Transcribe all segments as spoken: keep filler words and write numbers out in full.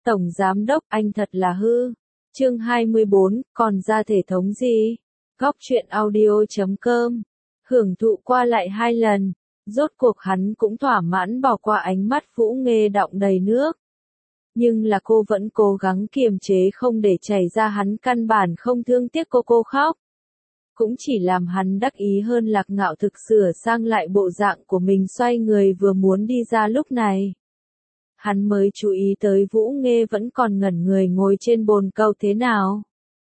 Tổng Giám Đốc, anh thật là hư. Chương hai mươi bốn, còn ra thể thống gì? Góc truyện audio chấm com. Hưởng thụ qua lại hai lần, rốt cuộc hắn cũng thỏa mãn bỏ qua ánh mắt Vũ Nghê đọng đầy nước. Nhưng là cô vẫn cố gắng kiềm chế không để chảy ra, hắn căn bản không thương tiếc cô cô khóc. Cũng chỉ làm hắn đắc ý hơn. Lạc Ngạo thực sửa sang lại bộ dạng của mình, xoay người vừa muốn đi ra, lúc này hắn mới chú ý tới Vũ Nghê vẫn còn ngẩn người ngồi trên bồn cầu. Thế nào?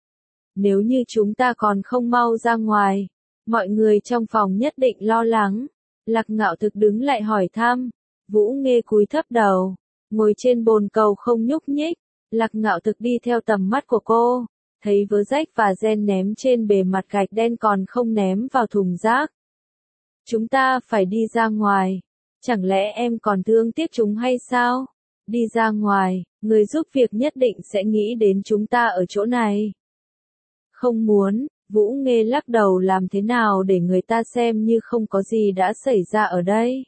Nếu như chúng ta còn không mau ra ngoài, mọi người trong phòng nhất định lo lắng. Lạc Ngạo thực đứng lại hỏi thăm. Vũ Nghê cúi thấp đầu, ngồi trên bồn cầu không nhúc nhích. Lạc Ngạo thực đi theo tầm mắt của cô, thấy vớ rách và gen ném trên bề mặt gạch đen còn không ném vào thùng rác. Chúng ta phải đi ra ngoài. Chẳng lẽ em còn thương tiếc chúng hay sao? Đi ra ngoài, người giúp việc nhất định sẽ nghĩ đến chúng ta ở chỗ này. Không muốn. Vũ Nghê lắc đầu. Làm thế nào để người ta xem như không có gì đã xảy ra ở đây?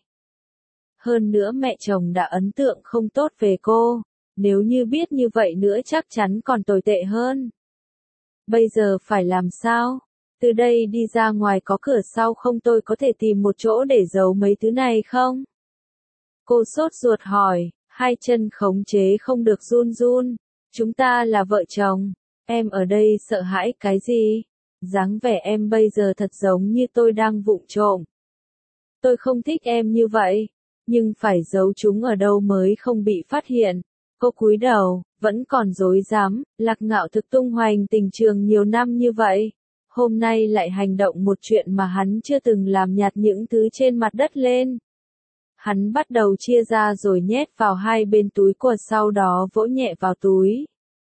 Hơn nữa mẹ chồng đã ấn tượng không tốt về cô, nếu như biết như vậy nữa chắc chắn còn tồi tệ hơn. Bây giờ phải làm sao? Từ đây đi ra ngoài có cửa sau không? Tôi có thể tìm một chỗ để giấu mấy thứ này không? Cô sốt ruột hỏi, hai chân khống chế không được run run. Chúng ta là vợ chồng, em ở đây sợ hãi cái gì? Dáng vẻ em bây giờ thật giống như tôi đang vụng trộm. Tôi không thích em như vậy, nhưng phải giấu chúng ở đâu mới không bị phát hiện? Cô cúi đầu, vẫn còn dối dám. Lạc Ngạo thực tung hoành tình trường nhiều năm như vậy, hôm nay lại hành động một chuyện mà hắn chưa từng làm, nhặt những thứ trên mặt đất lên. Hắn bắt đầu chia ra rồi nhét vào hai bên túi quần, sau đó vỗ nhẹ vào túi.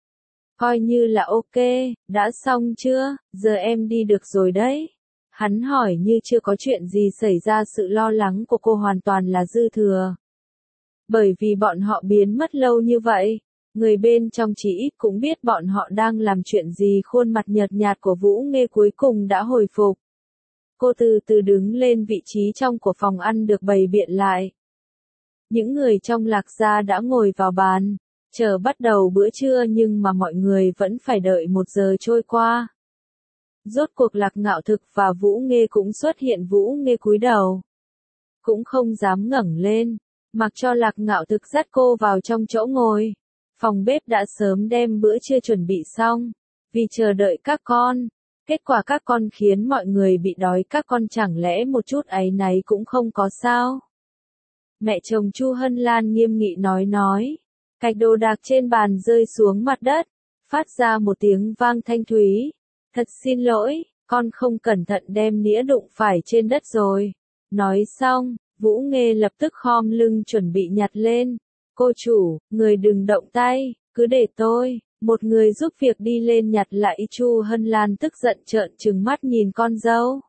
Coi như là ok, đã xong chưa? Giờ em đi được rồi đấy. Hắn hỏi như chưa có chuyện gì xảy ra. Sự lo lắng của cô hoàn toàn là dư thừa. Bởi vì bọn họ biến mất lâu như vậy, người bên trong chỉ ít cũng biết bọn họ đang làm chuyện gì. Khuôn mặt nhợt nhạt của Vũ Nghê cuối cùng đã hồi phục. Cô từ từ đứng lên. Vị trí trong của phòng ăn được bày biện lại. Những người trong Lạc gia đã ngồi vào bàn, chờ bắt đầu bữa trưa, nhưng mà mọi người vẫn phải đợi một giờ trôi qua. Rốt cuộc Lạc Ngạo thực và Vũ Nghê cũng xuất hiện. Vũ Nghê cúi đầu, cũng không dám ngẩng lên, mặc cho Lạc Ngạo thực dắt cô vào trong chỗ ngồi. Phòng bếp đã sớm đem bữa trưa chuẩn bị xong, vì chờ đợi các con. Kết quả các con khiến mọi người bị đói. Các con chẳng lẽ một chút áy náy cũng không có sao? Mẹ chồng Chu Hân Lan nghiêm nghị nói nói. Gạch đồ đạc trên bàn rơi xuống mặt đất, phát ra một tiếng vang thanh thúy. Thật xin lỗi, con không cẩn thận đem nĩa đụng phải trên đất rồi. Nói xong, Vũ Nghê lập tức khom lưng chuẩn bị nhặt lên. Cô chủ, người đừng động tay, cứ để tôi. Một người giúp việc đi lên nhặt lại. Chu Hân Lan tức giận trợn trừng mắt nhìn con dâu.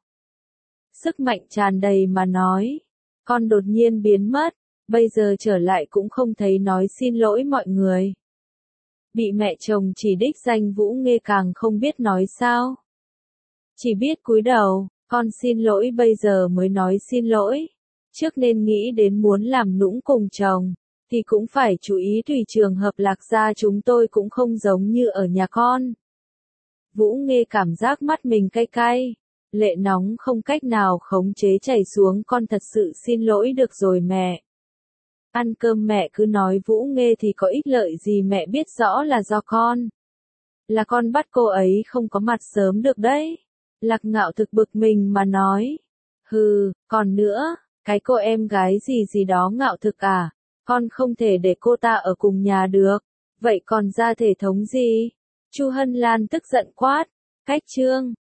Sức mạnh tràn đầy mà nói. Con đột nhiên biến mất, bây giờ trở lại cũng không thấy nói xin lỗi mọi người. Bị mẹ chồng chỉ đích danh, Vũ Nghê càng không biết nói sao. Chỉ biết cúi đầu. Con xin lỗi, bây giờ mới nói xin lỗi. Trước nên nghĩ đến muốn làm nũng cùng chồng, thì cũng phải chú ý. Tùy trường hợp Lạc gia chúng tôi cũng không giống như ở nhà con. Vũ Nghê cảm giác mắt mình cay cay, lệ nóng không cách nào khống chế chảy xuống. Con thật sự xin lỗi. Được rồi mẹ. Ăn cơm mẹ cứ nói. Vũ Nghê thì có ích lợi gì? Mẹ biết rõ là do con. Là con bắt cô ấy không có mặt sớm được đấy. Lạc Ngạo thực bực mình mà nói. Hừ, còn nữa, cái cô em gái gì gì đó Ngạo thực à? Con không thể để cô ta ở cùng nhà được. Vậy còn ra thể thống gì? Chu Hân Lan tức giận quát. Cách chương.